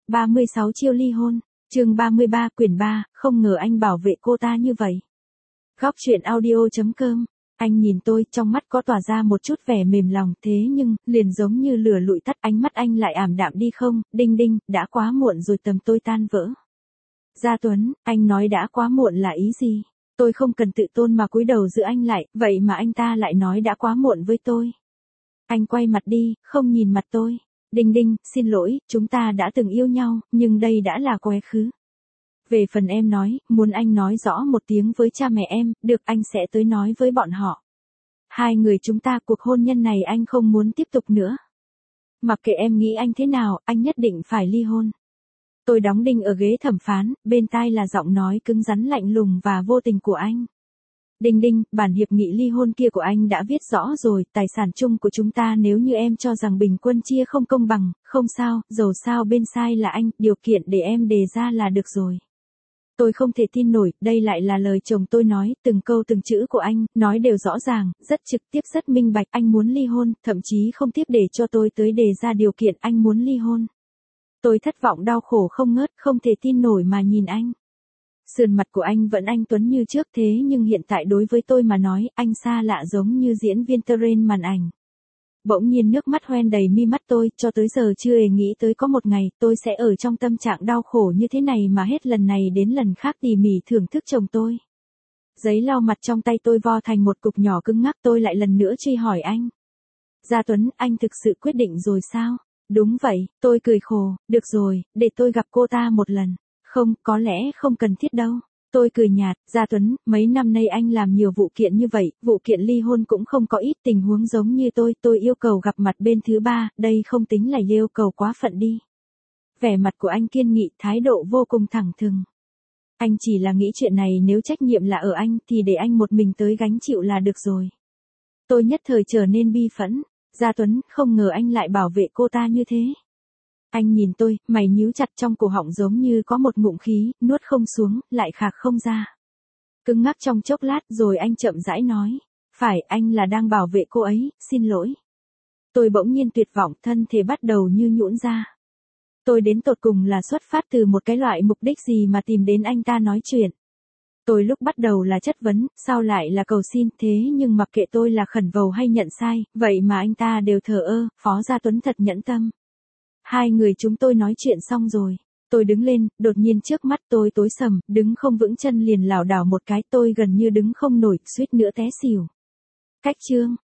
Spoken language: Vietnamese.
36 chiêu ly hôn, chương 33 quyển 3, không ngờ anh bảo vệ cô ta như vậy. Góc truyện audio.com, anh nhìn tôi, trong mắt có tỏa ra một chút vẻ mềm lòng, thế nhưng, liền giống như lửa lụi tắt, ánh mắt anh lại ảm đạm đi không, đinh đinh, đã quá muộn rồi, tầm tôi tan vỡ. Gia Tuấn, anh nói đã quá muộn là ý gì? Tôi không cần tự tôn mà cúi đầu giữ anh lại, vậy mà anh ta lại nói đã quá muộn với tôi. Anh quay mặt đi, không nhìn mặt tôi. Đinh đinh, xin lỗi, chúng ta đã từng yêu nhau, nhưng đây đã là quá khứ. Về phần em nói, muốn anh nói rõ một tiếng với cha mẹ em, được, anh sẽ tới nói với bọn họ. Hai người chúng ta, cuộc hôn nhân này anh không muốn tiếp tục nữa. Mặc kệ em nghĩ anh thế nào, anh nhất định phải ly hôn. Tôi đóng đinh ở ghế thẩm phán, bên tai là giọng nói cứng rắn lạnh lùng và vô tình của anh. Đinh đinh, bản hiệp nghị ly hôn kia của anh đã viết rõ rồi, tài sản chung của chúng ta nếu như em cho rằng bình quân chia không công bằng, không sao, dầu sao bên sai là anh, điều kiện để em đề ra là được rồi. Tôi không thể tin nổi, đây lại là lời chồng tôi nói, từng câu từng chữ của anh, nói đều rõ ràng, rất trực tiếp rất minh bạch, anh muốn ly hôn, thậm chí không tiếc để cho tôi tới đề ra điều kiện anh muốn ly hôn. Tôi thất vọng đau khổ không ngớt, không thể tin nổi mà nhìn anh. Sườn mặt của anh vẫn anh tuấn như trước thế nhưng hiện tại đối với tôi mà nói, anh xa lạ giống như diễn viên terrain màn ảnh. Bỗng nhiên nước mắt hoen đầy mi mắt tôi, cho tới giờ chưa hề nghĩ tới có một ngày, tôi sẽ ở trong tâm trạng đau khổ như thế này mà hết lần này đến lần khác tỉ mỉ thưởng thức chồng tôi. Giấy lau mặt trong tay tôi vo thành một cục nhỏ cứng ngắc, tôi lại lần nữa truy hỏi anh. Gia Tuấn, anh thực sự quyết định rồi sao? Đúng vậy, tôi cười khổ, được rồi, để tôi gặp cô ta một lần. Không, có lẽ không cần thiết đâu. Tôi cười nhạt, Gia Tuấn, mấy năm nay anh làm nhiều vụ kiện như vậy, vụ kiện ly hôn cũng không có ít, tình huống giống như tôi yêu cầu gặp mặt bên thứ ba, đây không tính là yêu cầu quá phận đi. Vẻ mặt của anh kiên nghị, thái độ vô cùng thẳng thừng. Anh chỉ là nghĩ chuyện này nếu trách nhiệm là ở anh thì để anh một mình tới gánh chịu là được rồi. Tôi nhất thời trở nên bi phẫn, Gia Tuấn, không ngờ anh lại bảo vệ cô ta như thế. Anh nhìn tôi, mày nhíu chặt, trong cổ họng giống như có một ngụm khí, nuốt không xuống, lại khạc không ra. Cứng ngắc trong chốc lát rồi anh chậm rãi nói. Phải, anh là đang bảo vệ cô ấy, xin lỗi. Tôi bỗng nhiên tuyệt vọng, thân thể bắt đầu như nhũn ra. Tôi đến tột cùng là xuất phát từ một cái loại mục đích gì mà tìm đến anh ta nói chuyện. Tôi lúc bắt đầu là chất vấn, sau lại là cầu xin, thế nhưng mặc kệ tôi là khẩn vầu hay nhận sai, vậy mà anh ta đều thờ ơ, Phó Gia Tuấn thật nhẫn tâm. Hai người chúng tôi nói chuyện xong rồi. Tôi đứng lên, đột nhiên trước mắt tôi tối sầm, đứng không vững chân liền lảo đảo một cái, tôi gần như đứng không nổi, suýt nữa té xỉu. Cách chương.